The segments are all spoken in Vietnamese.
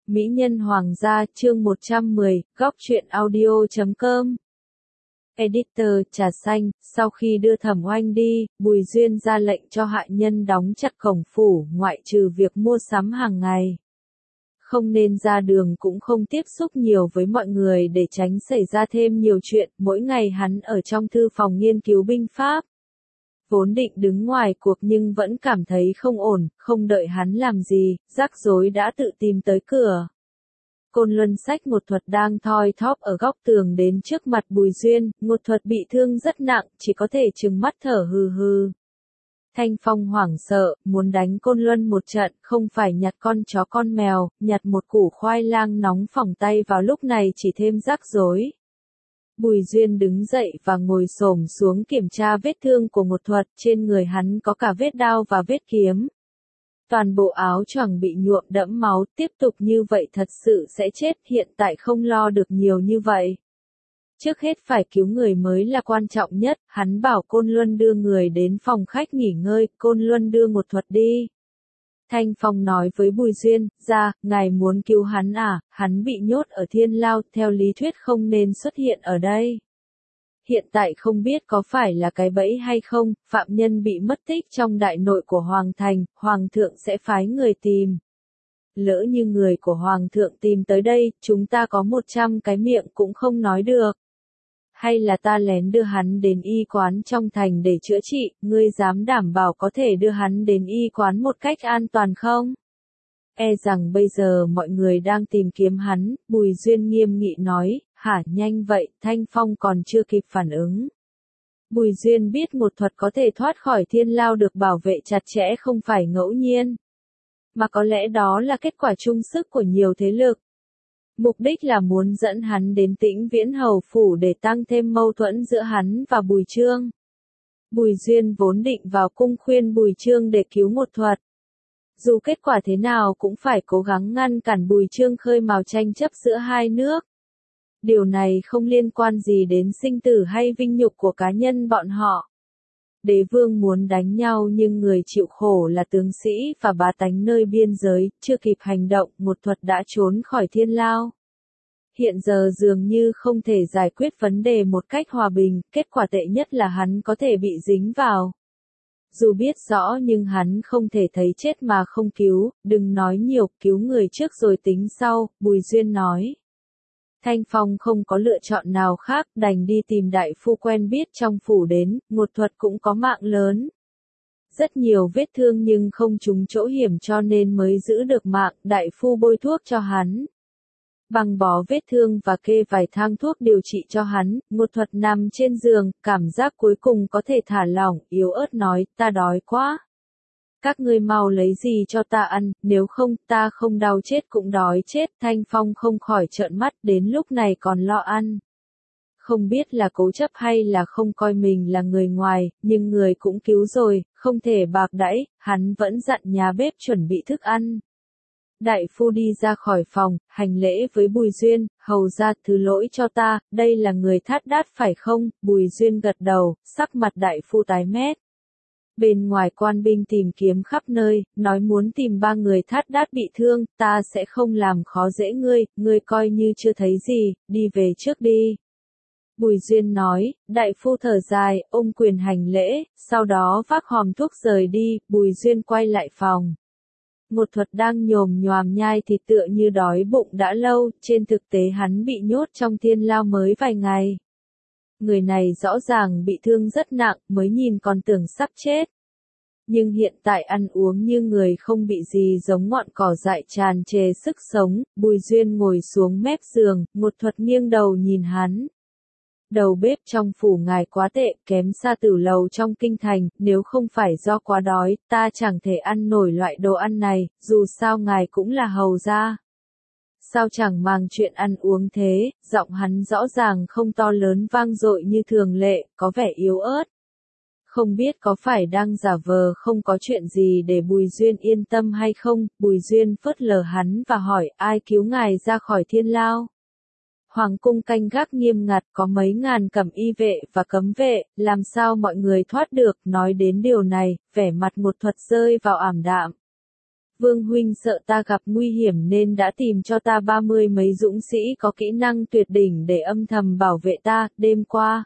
Mỹ nhân hoàng gia chương 110, góc truyện audio.com. Editor trà xanh, sau khi đưa Thẩm Oanh đi, Bùi Duyên ra lệnh cho hạ nhân đóng chặt cổng phủ, ngoại trừ việc mua sắm hàng ngày. Không nên ra đường cũng không tiếp xúc nhiều với mọi người để tránh xảy ra thêm nhiều chuyện, mỗi ngày hắn ở trong thư phòng nghiên cứu binh pháp. Vốn định đứng ngoài cuộc nhưng vẫn cảm thấy không ổn, không đợi hắn làm gì, rắc rối đã tự tìm tới cửa. Côn Luân xách Ngột Thuật đang thoi thóp ở góc tường đến trước mặt Bùi Duyên, Ngột Thuật bị thương rất nặng, chỉ có thể trừng mắt thở hừ hừ. Thanh Phong hoảng sợ, muốn đánh Côn Luân một trận, không phải nhặt con chó con mèo, nhặt một củ khoai lang nóng phỏng tay vào lúc này chỉ thêm rắc rối. Bùi Duyên đứng dậy và ngồi xổm xuống kiểm tra vết thương của Ngột Thuật, trên người hắn có cả vết đao và vết kiếm. Toàn bộ áo choàng bị nhuộm đẫm máu, tiếp tục như vậy thật sự sẽ chết, hiện tại không lo được nhiều như vậy. Trước hết phải cứu người mới là quan trọng nhất, hắn bảo Côn Luân đưa người đến phòng khách nghỉ ngơi, Côn Luân đưa Ngột Thuật đi. Thanh Phong nói với Bùi Duyên, ngài muốn cứu hắn à, hắn bị nhốt ở Thiên Lao, theo lý thuyết không nên xuất hiện ở đây. Hiện tại không biết có phải là cái bẫy hay không, phạm nhân bị mất tích trong đại nội của Hoàng Thành, Hoàng thượng sẽ phái người tìm. Lỡ như người của Hoàng thượng tìm tới đây, chúng ta có 100 cái miệng cũng không nói được. Hay là ta lén đưa hắn đến y quán trong thành để chữa trị, ngươi dám đảm bảo có thể đưa hắn đến y quán một cách an toàn không? E rằng bây giờ mọi người đang tìm kiếm hắn, Bùi Duyên nghiêm nghị nói, hả nhanh vậy, Thanh Phong còn chưa kịp phản ứng. Bùi Duyên biết Ngột Thuật có thể thoát khỏi Thiên Lao được bảo vệ chặt chẽ không phải ngẫu nhiên. Mà có lẽ đó là kết quả chung sức của nhiều thế lực. Mục đích là muốn dẫn hắn đến Tĩnh Viễn Hầu Phủ để tăng thêm mâu thuẫn giữa hắn và Bùi Chương. Bùi Duyên vốn định vào cung khuyên Bùi Chương để cứu Ngột Thuật. Dù kết quả thế nào cũng phải cố gắng ngăn cản Bùi Chương khơi mào tranh chấp giữa hai nước. Điều này không liên quan gì đến sinh tử hay vinh nhục của cá nhân bọn họ. Đế vương muốn đánh nhau nhưng người chịu khổ là tướng sĩ và bá tánh nơi biên giới, chưa kịp hành động, Ngột Thuật đã trốn khỏi Thiên Lao. Hiện giờ dường như không thể giải quyết vấn đề một cách hòa bình, kết quả tệ nhất là hắn có thể bị dính vào. Dù biết rõ nhưng hắn không thể thấy chết mà không cứu, đừng nói nhiều, cứu người trước rồi tính sau, Bùi Duyên nói. Thanh Phong không có lựa chọn nào khác, đành đi tìm đại phu quen biết trong phủ đến, Ngột Thuật cũng có mạng lớn. Rất nhiều vết thương nhưng không trúng chỗ hiểm cho nên mới giữ được mạng, đại phu bôi thuốc cho hắn. Băng bó vết thương và kê vài thang thuốc điều trị cho hắn, Ngột Thuật nằm trên giường, cảm giác cuối cùng có thể thả lỏng, yếu ớt nói, ta đói quá. Các ngươi mau lấy gì cho ta ăn, nếu không ta không đau chết cũng đói chết, Thanh Phong không khỏi trợn mắt, đến lúc này còn lo ăn. Không biết là cố chấp hay là không coi mình là người ngoài, nhưng người cũng cứu rồi, không thể bạc đãi, hắn vẫn dặn nhà bếp chuẩn bị thức ăn. Đại phu đi ra khỏi phòng, hành lễ với Bùi Duyên, hầu ra thứ lỗi cho ta, đây là người Thát Đát phải không? Bùi Duyên gật đầu, sắc mặt đại phu tái mét. Bên ngoài quan binh tìm kiếm khắp nơi, nói muốn tìm 3 người Thát Đát bị thương, ta sẽ không làm khó dễ ngươi coi như chưa thấy gì, đi về trước đi. Bùi Duyên nói, đại phu thở dài, ôm quyền hành lễ, sau đó vác hòm thuốc rời đi, Bùi Duyên quay lại phòng. Ngột Thuật đang nhồm nhoàm nhai thịt tựa như đói bụng đã lâu, trên thực tế hắn bị nhốt trong Thiên Lao mới vài ngày. Người này rõ ràng bị thương rất nặng, mới nhìn còn tưởng sắp chết. Nhưng hiện tại ăn uống như người không bị gì, giống ngọn cỏ dại tràn trề sức sống, Bùi Duyên ngồi xuống mép giường, Ngột Thuật nghiêng đầu nhìn hắn. Đầu bếp trong phủ ngài quá tệ, kém xa Tử Lầu trong kinh thành, nếu không phải do quá đói, ta chẳng thể ăn nổi loại đồ ăn này, dù sao ngài cũng là hầu gia. Sao chẳng mang chuyện ăn uống thế, giọng hắn rõ ràng không to lớn vang dội như thường lệ, có vẻ yếu ớt. Không biết có phải đang giả vờ không có chuyện gì để Bùi Duyên yên tâm hay không, Bùi Duyên phớt lờ hắn và hỏi ai cứu ngài ra khỏi Thiên Lao. Hoàng cung canh gác nghiêm ngặt, có mấy ngàn cẩm y vệ và cấm vệ, làm sao mọi người thoát được, nói đến điều này, vẻ mặt Ngột Thuật rơi vào ảm đạm. Vương huynh sợ ta gặp nguy hiểm nên đã tìm cho ta 30 mấy dũng sĩ có kỹ năng tuyệt đỉnh để âm thầm bảo vệ ta. Đêm qua,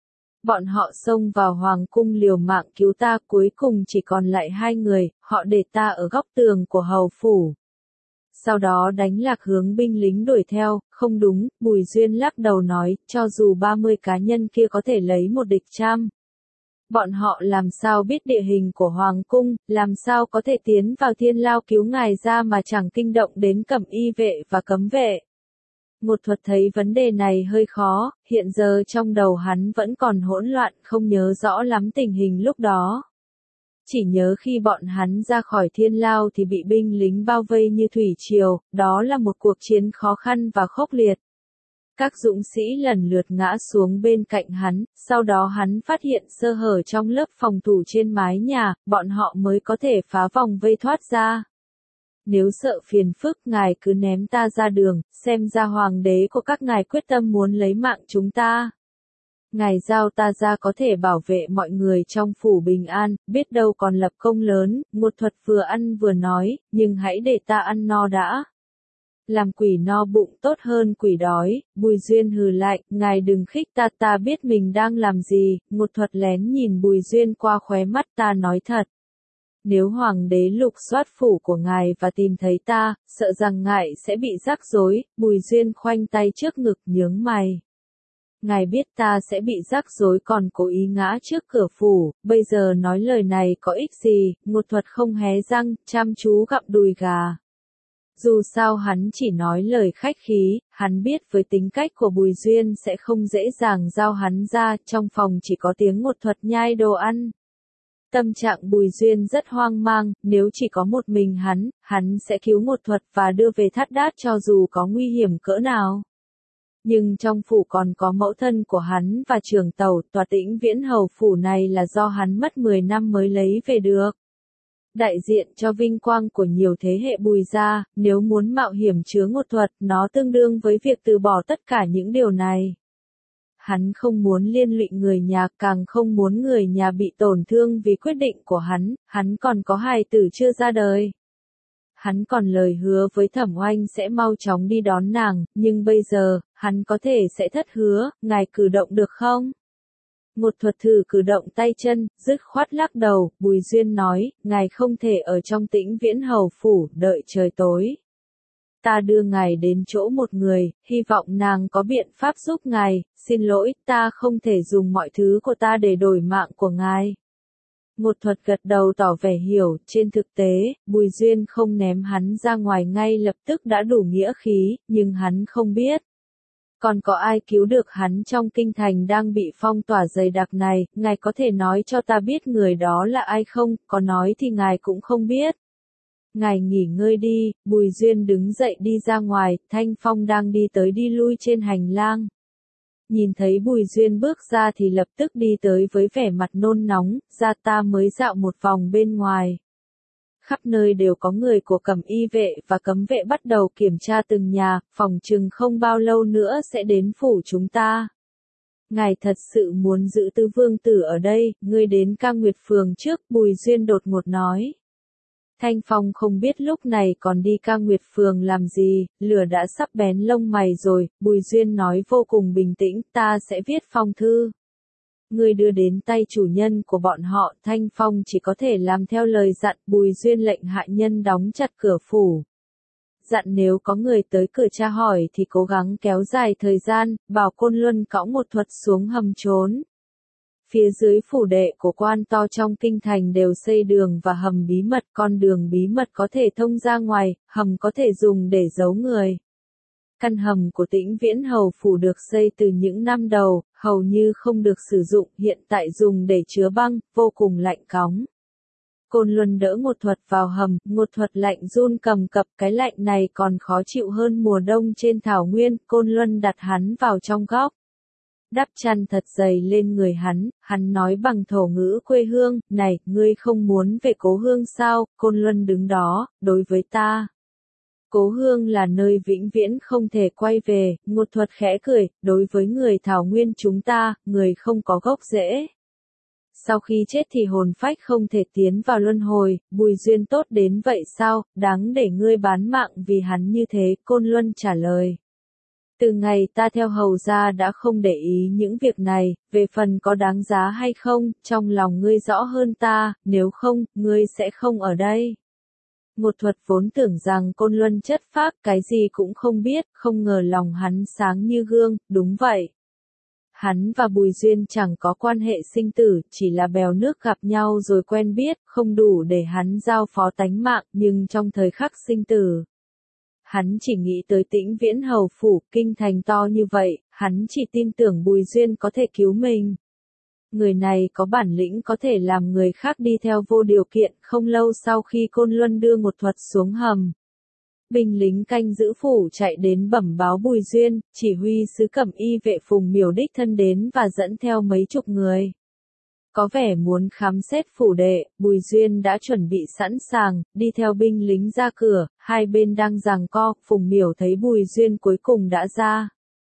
bọn họ xông vào hoàng cung liều mạng cứu ta, cuối cùng chỉ còn lại 2 người, họ để ta ở góc tường của hầu phủ. Sau đó đánh lạc hướng binh lính đuổi theo. Không đúng, Bùi Duyên lắc đầu nói, cho dù 30 cá nhân kia có thể lấy một địch trăm. Bọn họ làm sao biết địa hình của hoàng cung, làm sao có thể tiến vào thiên lao cứu ngài ra mà chẳng kinh động đến cẩm y vệ và cấm vệ. Ngột Thuật thấy vấn đề này hơi khó, hiện giờ trong đầu hắn vẫn còn hỗn loạn, không nhớ rõ lắm tình hình lúc đó. Chỉ nhớ khi bọn hắn ra khỏi thiên lao thì bị binh lính bao vây như thủy triều, đó là một cuộc chiến khó khăn và khốc liệt. Các dũng sĩ lần lượt ngã xuống bên cạnh hắn, sau đó hắn phát hiện sơ hở trong lớp phòng thủ trên mái nhà, bọn họ mới có thể phá vòng vây thoát ra. Nếu sợ phiền phức, ngài cứ ném ta ra đường, xem ra hoàng đế của các ngài quyết tâm muốn lấy mạng chúng ta. Ngài giao ta ra có thể bảo vệ mọi người trong phủ bình an, biết đâu còn lập công lớn. Ngột Thuật vừa ăn vừa nói, nhưng hãy để ta ăn no đã. Làm quỷ no bụng tốt hơn quỷ đói. Bùi Duyên hừ lại, ngài đừng khích ta, ta biết mình đang làm gì. Ngột Thuật lén nhìn Bùi Duyên qua khóe mắt, ta nói thật. Nếu hoàng đế lục soát phủ của ngài và tìm thấy ta, sợ rằng ngài sẽ bị rắc rối. Bùi Duyên khoanh tay trước ngực nhướng mày. Ngài biết ta sẽ bị rắc rối còn cố ý ngã trước cửa phủ, bây giờ nói lời này có ích gì. Ngột Thuật không hé răng, chăm chú gặm đùi gà. Dù sao hắn chỉ nói lời khách khí, hắn biết với tính cách của Bùi Duyên sẽ không dễ dàng giao hắn ra, trong phòng chỉ có tiếng Ngột Thuật nhai đồ ăn. Tâm trạng Bùi Duyên rất hoang mang, nếu chỉ có một mình hắn sẽ cứu Ngột Thuật và đưa về Thát Đát cho dù có nguy hiểm cỡ nào. Nhưng trong phủ còn có mẫu thân của hắn và trưởng tàu, tòa Tĩnh Viễn hầu phủ này là do hắn mất 10 năm mới lấy về được. Đại diện cho vinh quang của nhiều thế hệ Bùi gia, nếu muốn mạo hiểm chứa Ngột Thuật, nó tương đương với việc từ bỏ tất cả những điều này. Hắn không muốn liên lụy người nhà, càng không muốn người nhà bị tổn thương vì quyết định của hắn còn có hài tử chưa ra đời. Hắn còn lời hứa với Thẩm Oanh sẽ mau chóng đi đón nàng, nhưng bây giờ, hắn có thể sẽ thất hứa, ngài cử động được không? Ngột Thuật thử cử động tay chân, dứt khoát lắc đầu. Bùi Duyên nói, ngài không thể ở trong Tĩnh Viễn hầu phủ, đợi trời tối. Ta đưa ngài đến chỗ một người, hy vọng nàng có biện pháp giúp ngài. Xin lỗi, ta không thể dùng mọi thứ của ta để đổi mạng của ngài. Ngột Thuật gật đầu tỏ vẻ hiểu, trên thực tế, Bùi Duyên không ném hắn ra ngoài ngay lập tức đã đủ nghĩa khí, nhưng hắn không biết. Còn có ai cứu được hắn trong kinh thành đang bị phong tỏa dày đặc này, ngài có thể nói cho ta biết người đó là ai không, có nói thì ngài cũng không biết. Ngài nghỉ ngơi đi. Bùi Duyên đứng dậy đi ra ngoài, Thanh Phong đang đi tới đi lui trên hành lang. Nhìn thấy Bùi Duyên bước ra thì lập tức đi tới với vẻ mặt nôn nóng, ra ta mới dạo một vòng bên ngoài. Khắp nơi đều có người của cẩm y vệ và cấm vệ bắt đầu kiểm tra từng nhà, phòng chừng không bao lâu nữa sẽ đến phủ chúng ta. Ngài thật sự muốn giữ Tứ Vương Tử ở đây, ngươi đến Ca Nguyệt Phường trước, Bùi Duyên đột ngột nói. Thanh Phong không biết lúc này còn đi Ca Nguyệt Phường làm gì, lửa đã sắp bén lông mày rồi. Bùi Duyên nói vô cùng bình tĩnh, ta sẽ viết phong thư. Ngươi đưa đến tay chủ nhân của bọn họ. Thanh Phong chỉ có thể làm theo lời dặn. Bùi Duyên lệnh hạ nhân đóng chặt cửa phủ. Dặn nếu có người tới cửa tra hỏi thì cố gắng kéo dài thời gian, bảo Côn Luân cõng Ngột Thuật xuống hầm trốn. Phía dưới phủ đệ của quan to trong kinh thành đều xây đường và hầm bí mật, con đường bí mật có thể thông ra ngoài, hầm có thể dùng để giấu người. Căn hầm của Tĩnh Viễn hầu phủ được xây từ những năm đầu, hầu như không được sử dụng, hiện tại dùng để chứa băng, vô cùng lạnh cóng. Côn Luân đỡ Ngột Thuật vào hầm, Ngột Thuật lạnh run cầm cập, cái lạnh này còn khó chịu hơn mùa đông trên thảo nguyên. Côn Luân đặt hắn vào trong góc. Đắp chăn thật dày lên người hắn nói bằng thổ ngữ quê hương, này, ngươi không muốn về cố hương sao? Côn Luân đứng đó, đối với ta. Cố hương là nơi vĩnh viễn không thể quay về. Ngột Thuật khẽ cười, đối với người thảo nguyên chúng ta, người không có gốc rễ. Sau khi chết thì hồn phách không thể tiến vào luân hồi, Bùi Duyên tốt đến vậy sao, đáng để ngươi bán mạng vì hắn như thế, Côn Luân trả lời. Từ ngày ta theo hầu gia đã không để ý những việc này, về phần có đáng giá hay không, trong lòng ngươi rõ hơn ta, nếu không, ngươi sẽ không ở đây. Một Thuật vốn tưởng rằng Côn Luân chất phác cái gì cũng không biết, không ngờ lòng hắn sáng như gương, đúng vậy. Hắn và Bùi Duyên chẳng có quan hệ sinh tử, chỉ là bèo nước gặp nhau rồi quen biết, không đủ để hắn giao phó tánh mạng, nhưng trong thời khắc sinh tử. Hắn chỉ nghĩ tới Tĩnh Viễn Hầu phủ, kinh thành to như vậy, hắn chỉ tin tưởng Bùi Duyên có thể cứu mình. Người này có bản lĩnh có thể làm người khác đi theo vô điều kiện, không lâu sau khi Côn Luân đưa một Thuật xuống hầm. Binh lính canh giữ phủ chạy đến bẩm báo Bùi Duyên, chỉ huy sứ Cẩm Y vệ Phùng Miểu đích thân đến và dẫn theo mấy chục người. Có vẻ muốn khám xét phủ đệ, Bùi Duyên đã chuẩn bị sẵn sàng, đi theo binh lính ra cửa, hai bên đang giằng co, Phùng Miểu thấy Bùi Duyên cuối cùng đã ra.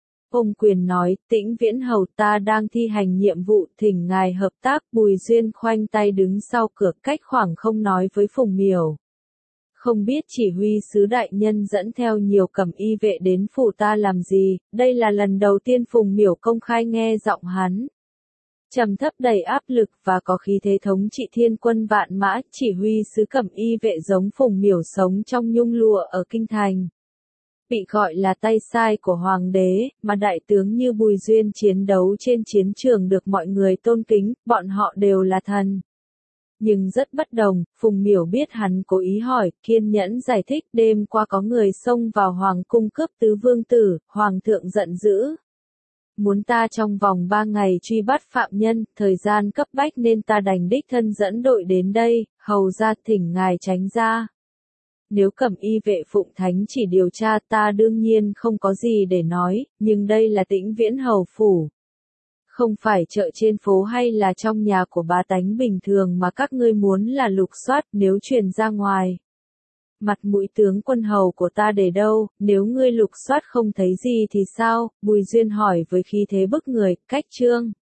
Ôm quyền nói, Tĩnh Viễn Hầu ta đang thi hành nhiệm vụ, thỉnh ngài hợp tác, Bùi Duyên khoanh tay đứng sau cửa cách khoảng không nói với Phùng Miểu. Không biết chỉ huy sứ đại nhân dẫn theo nhiều cẩm y vệ đến phủ ta làm gì, đây là lần đầu tiên Phùng Miểu công khai nghe giọng hắn. Trầm thấp đầy áp lực và có khí thế thống trị thiên quân vạn mã, chỉ huy sứ cẩm y vệ giống Phùng Miểu sống trong nhung lụa ở kinh thành. Bị gọi là tay sai của hoàng đế, mà đại tướng như Bùi Duyên chiến đấu trên chiến trường được mọi người tôn kính, bọn họ đều là thần. Nhưng rất bất đồng, Phùng Miểu biết hắn cố ý hỏi, kiên nhẫn giải thích đêm qua có người xông vào hoàng cung cướp tứ vương tử, hoàng thượng giận dữ. Muốn ta trong vòng 3 ngày truy bắt phạm nhân, thời gian cấp bách nên ta đành đích thân dẫn đội đến đây, hầu ra thỉnh ngài tránh ra. Nếu Cẩm Y vệ Phụng Thánh chỉ điều tra ta đương nhiên không có gì để nói, nhưng đây là Tĩnh Viễn Hầu phủ. Không phải chợ trên phố hay là trong nhà của bá tánh bình thường mà các ngươi muốn là lục soát nếu truyền ra ngoài. Mặt mũi tướng quân hầu của ta để đâu, nếu ngươi lục soát không thấy gì thì sao, Bùi Duyên hỏi với khí thế bức người, cách trương.